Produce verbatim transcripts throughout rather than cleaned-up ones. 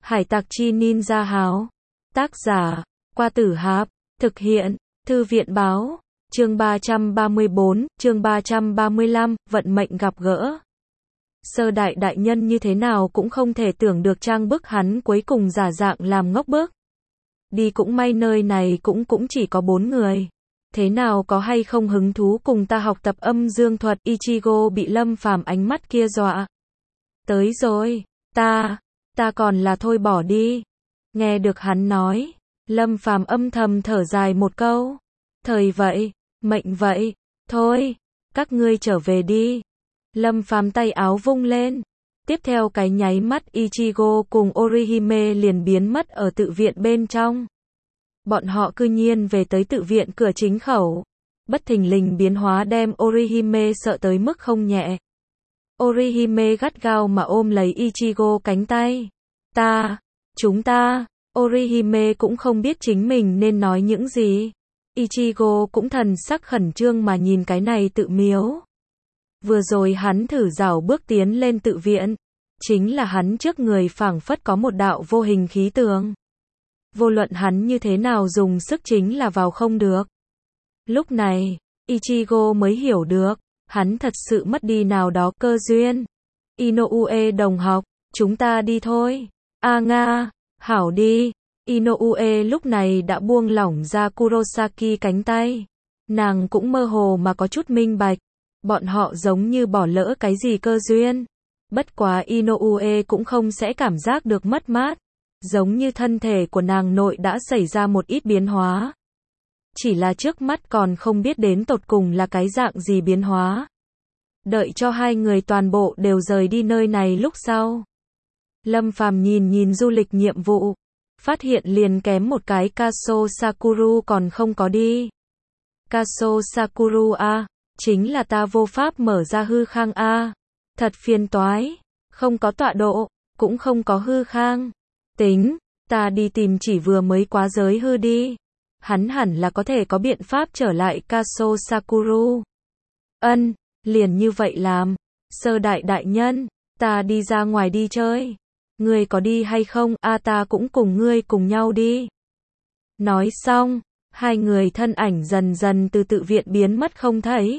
Hải tặc chi ninja háo. Tác giả, Qua Tử Hạp. Thực hiện, Thư viện báo. Chương ba trăm ba mươi bốn, chương ba trăm ba mươi lăm, vận mệnh gặp gỡ. Sơ đại đại nhân như thế nào cũng không thể tưởng được trang bức hắn cuối cùng giả dạng làm ngốc bức. Đi cũng may nơi này cũng cũng chỉ có bốn người. Thế nào có hay không hứng thú cùng ta học tập âm dương thuật. Ichigo bị Lâm Phàm ánh mắt kia dọa. Tới rồi, ta, ta còn là thôi bỏ đi. Nghe được hắn nói, Lâm Phàm âm thầm thở dài một câu. Thời vậy, mệnh vậy, thôi, các ngươi trở về đi. Lâm Phàm tay áo vung lên. Tiếp theo cái nháy mắt Ichigo cùng Orihime liền biến mất ở tự viện bên trong. Bọn họ cư nhiên về tới tự viện cửa chính khẩu. Bất thình lình biến hóa đem Orihime sợ tới mức không nhẹ. Orihime gắt gao mà ôm lấy Ichigo cánh tay. Ta, chúng ta, Orihime cũng không biết chính mình nên nói những gì. Ichigo cũng thần sắc khẩn trương mà nhìn cái này tự miếu. Vừa rồi hắn thử rảo bước tiến lên tự viện. Chính là hắn trước người phảng phất có một đạo vô hình khí tường. Vô luận hắn như thế nào dùng sức chính là vào không được. Lúc này, Ichigo mới hiểu được, hắn thật sự mất đi nào đó cơ duyên. Inoue đồng học, chúng ta đi thôi. A Nga, hảo đi. Inoue lúc này đã buông lỏng ra Kurosaki cánh tay. Nàng cũng mơ hồ mà có chút minh bạch. Bọn họ giống như bỏ lỡ cái gì cơ duyên. Bất quá Inoue cũng không sẽ cảm giác được mất mát. Giống như thân thể của nàng nội đã xảy ra một ít biến hóa. Chỉ là trước mắt còn không biết đến tột cùng là cái dạng gì biến hóa. Đợi cho hai người toàn bộ đều rời đi nơi này lúc sau. Lâm Phàm nhìn nhìn du lịch nhiệm vụ. Phát hiện liền kém một cái Kaso Sakuru còn không có đi. Kaso Sakuru a, chính là ta vô pháp mở ra hư khang a. Thật phiền toái. Không có tọa độ, cũng không có hư khang. Tính, ta đi tìm chỉ vừa mới quá giới hư đi. Hắn hẳn là có thể có biện pháp trở lại Kaso Sakuru. Ân, liền như vậy làm. Sơ đại đại nhân, ta đi ra ngoài đi chơi. Ngươi có đi hay không? A ta cũng cùng ngươi cùng nhau đi. Nói xong, hai người thân ảnh dần dần từ tự viện biến mất không thấy.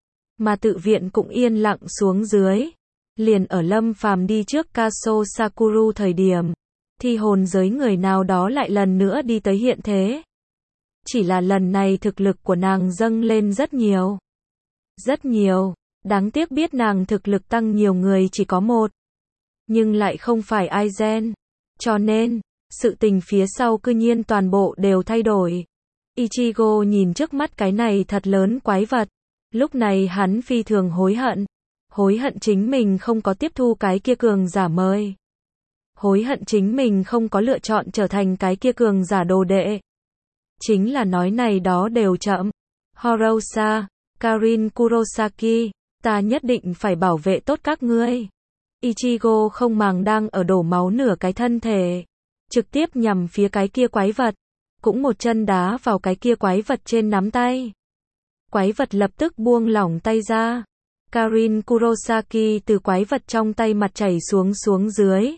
Mà tự viện cũng yên lặng xuống dưới. Liền ở Lâm Phàm đi trước Kaso Sakuru thời điểm. Thì hồn giới người nào đó lại lần nữa đi tới hiện thế. Chỉ là lần này thực lực của nàng dâng lên rất nhiều. Rất nhiều. Đáng tiếc biết nàng thực lực tăng nhiều người chỉ có một. Nhưng lại không phải Aizen. Cho nên, sự tình phía sau cư nhiên toàn bộ đều thay đổi. Ichigo nhìn trước mắt cái này thật lớn quái vật. Lúc này hắn phi thường hối hận. Hối hận chính mình không có tiếp thu cái kia cường giả mời. Hối hận chính mình không có lựa chọn trở thành cái kia cường giả đồ đệ. Chính là nói này đó đều chậm. Horosa, Karin Kurosaki, ta nhất định phải bảo vệ tốt các ngươi. Ichigo không màng đang ở đổ máu nửa cái thân thể. Trực tiếp nhằm phía cái kia quái vật. Cũng một chân đá vào cái kia quái vật trên nắm tay. Quái vật lập tức buông lỏng tay ra. Karin Kurosaki từ quái vật trong tay mặt chảy xuống xuống dưới.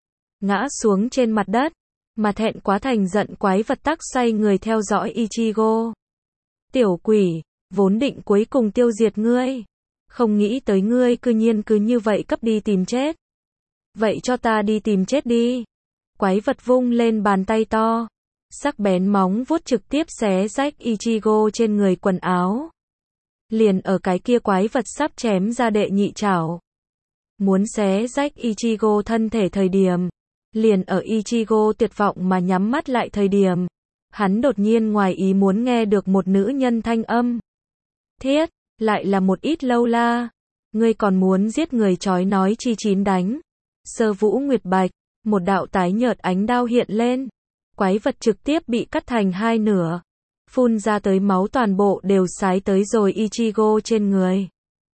Ngã xuống trên mặt đất. Mà thẹn quá thành giận quái vật tắc xoay người theo dõi Ichigo. Tiểu quỷ, vốn định cuối cùng tiêu diệt ngươi. Không nghĩ tới ngươi cư nhiên cứ như vậy cấp đi tìm chết. Vậy cho ta đi tìm chết đi. Quái vật vung lên bàn tay to. Sắc bén móng vuốt trực tiếp xé rách Ichigo trên người quần áo. Liền ở cái kia quái vật sắp chém ra đệ nhị chảo. Muốn xé rách Ichigo thân thể thời điểm. Liền ở Ichigo tuyệt vọng mà nhắm mắt lại thời điểm. Hắn đột nhiên ngoài ý muốn nghe được một nữ nhân thanh âm. Thiết, lại là một ít lâu la. Ngươi còn muốn giết người chói nói chi chín đánh. Sơ Vũ Nguyệt Bạch, một đạo tái nhợt ánh đao hiện lên. Quái vật trực tiếp bị cắt thành hai nửa. Phun ra tới máu toàn bộ đều xái tới rồi Ichigo trên người.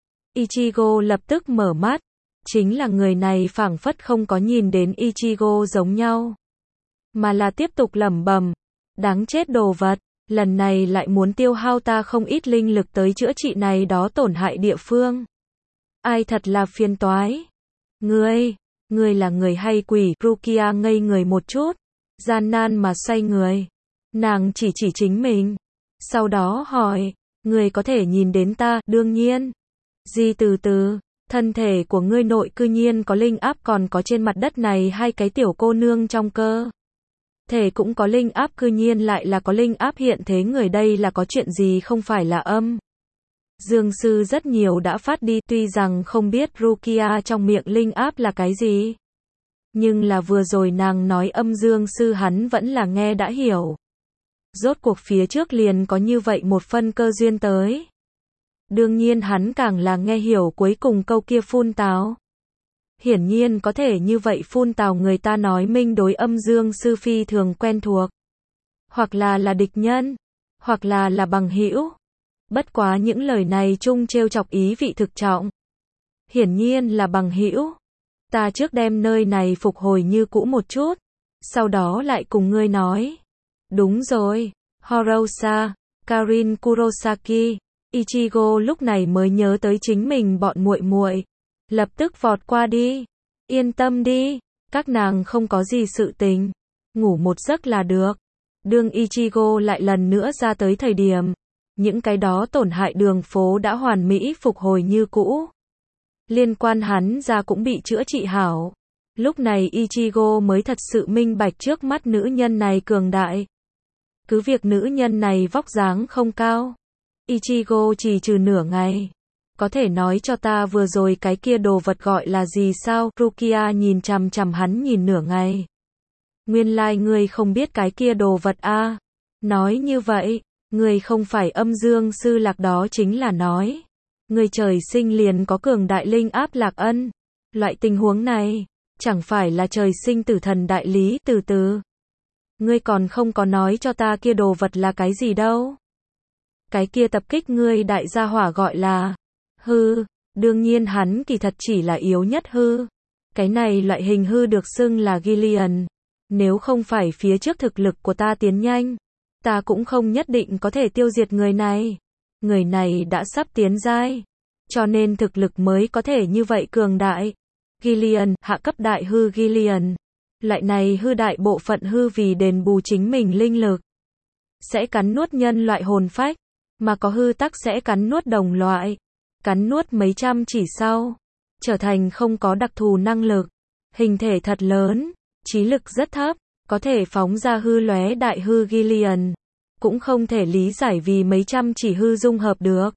Ichigo lập tức mở mắt. Chính là người này phảng phất không có nhìn đến Ichigo giống nhau. Mà là tiếp tục lẩm bẩm. Đáng chết đồ vật. Lần này lại muốn tiêu hao ta không ít linh lực tới chữa trị này đó tổn hại địa phương. Ai thật là phiền toái. Ngươi, Ngươi là người hay quỷ? Rukia ngây người một chút, gian nan mà xoay người. Nàng chỉ chỉ chính mình. Sau đó hỏi, ngươi có thể nhìn đến ta? Đương nhiên. Di từ từ, thân thể của ngươi nội cư nhiên có linh áp, còn có trên mặt đất này hai cái tiểu cô nương trong cơ thể cũng có linh áp, cư nhiên lại là có linh áp hiện thế người, đây là có chuyện gì, không phải là âm dương sư rất nhiều đã phát đi, tuy rằng không biết Rukia trong miệng linh áp là cái gì, nhưng là vừa rồi nàng nói âm dương sư hắn vẫn là nghe đã hiểu. Rốt cuộc phía trước liền có như vậy một phân cơ duyên tới. Đương nhiên hắn càng là nghe hiểu cuối cùng câu kia phun tào. Hiển nhiên có thể như vậy phun tào người ta nói minh đối âm dương sư phi thường quen thuộc. Hoặc là là địch nhân, hoặc là là bằng hữu. Bất quá những lời này chung trêu chọc ý vị thực trọng. Hiển nhiên là bằng hữu. Ta trước đem nơi này phục hồi như cũ một chút, sau đó lại cùng ngươi nói. Đúng rồi, Horosa, Karin Kurosaki, Ichigo lúc này mới nhớ tới chính mình bọn muội muội, lập tức vọt qua đi. Yên tâm đi, các nàng không có gì sự tình, ngủ một giấc là được. Đương Ichigo lại lần nữa ra tới thời điểm, những cái đó tổn hại đường phố đã hoàn mỹ phục hồi như cũ. Liên quan hắn ra cũng bị chữa trị hảo. Lúc này Ichigo mới thật sự minh bạch trước mắt nữ nhân này cường đại. Cứ việc nữ nhân này vóc dáng không cao, Ichigo chỉ trừ nửa ngày. Có thể nói cho ta vừa rồi cái kia đồ vật gọi là gì sao? Rukia nhìn chằm chằm hắn nhìn nửa ngày. Nguyên lai like ngươi không biết cái kia đồ vật a? À? Nói như vậy, ngươi không phải âm dương sư Lạc, đó chính là nói ngươi trời sinh liền có cường đại linh áp Lạc Ân. Loại tình huống này, chẳng phải là trời sinh tử thần đại lý? Từ từ, ngươi còn không có nói cho ta kia đồ vật là cái gì đâu. Cái kia tập kích ngươi đại gia hỏa gọi là hư, đương nhiên hắn kỳ thật chỉ là yếu nhất hư. Cái này loại hình hư được xưng là Gillian. Nếu không phải phía trước thực lực của ta tiến nhanh, ta cũng không nhất định có thể tiêu diệt người này. Người này đã sắp tiến giai, cho nên thực lực mới có thể như vậy cường đại. Gillian, hạ cấp đại hư Gillian. Loại này hư đại bộ phận hư vì đền bù chính mình linh lực, sẽ cắn nuốt nhân loại hồn phách, mà có hư tắc sẽ cắn nuốt đồng loại. Cắn nuốt mấy trăm chỉ sau, trở thành không có đặc thù năng lực, hình thể thật lớn, trí lực rất thấp, có thể phóng ra hư lóe đại hư Gillian, cũng không thể lý giải vì mấy trăm chỉ hư dung hợp được.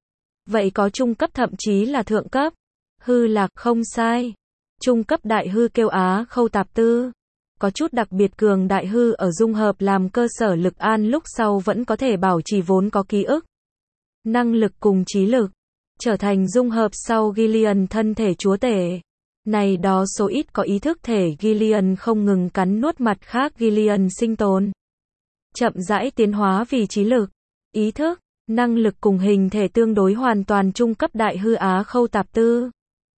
Vậy có trung cấp thậm chí là thượng cấp, hư Lạc, không sai. Trung cấp đại hư kêu Á Khâu Tạp Tư. Có chút đặc biệt cường đại hư ở dung hợp làm cơ sở lực an lúc sau vẫn có thể bảo trì vốn có ký ức, năng lực cùng trí lực, trở thành dung hợp sau Gillian thân thể chúa tể. Này đó số ít có ý thức thể Gillian không ngừng cắn nuốt mặt khác Gillian sinh tồn, chậm rãi tiến hóa vì trí lực, ý thức, năng lực cùng hình thể tương đối hoàn toàn trung cấp đại hư Á Khâu Tạp Tư.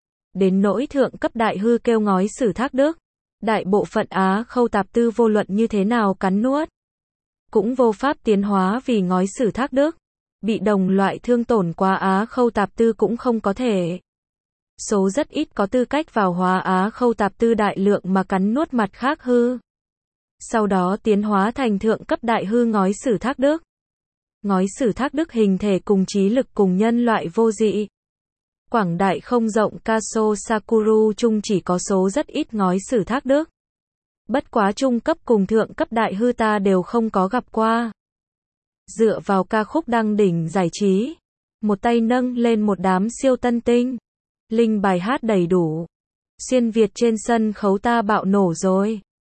Đến nỗi thượng cấp đại hư kêu Ngói Sử Thác Đức, đại bộ phận Á Khâu Tạp Tư vô luận như thế nào cắn nuốt, cũng vô pháp tiến hóa vì Ngói Sử Thác Đức. Bị đồng loại thương tổn qua Á Khâu Tạp Tư cũng không có thể. Số rất ít có tư cách vào hóa Á Khâu Tạp Tư đại lượng mà cắn nuốt mặt khác hư. Sau đó tiến hóa thành thượng cấp đại hư Ngói Sử Thác Đức. Ngói Sử Thác Đức hình thể cùng trí lực cùng nhân loại vô dị. Quảng đại không rộng Kaso Sakuru chung chỉ có số rất ít Ngói Sử Thác Đức. Bất quá trung cấp cùng thượng cấp đại hư ta đều không có gặp qua. Dựa vào ca khúc đăng đỉnh giải trí, một tay nâng lên một đám siêu tân tinh, linh bài hát đầy đủ, xuyên Việt trên sân khấu ta bạo nổ rồi.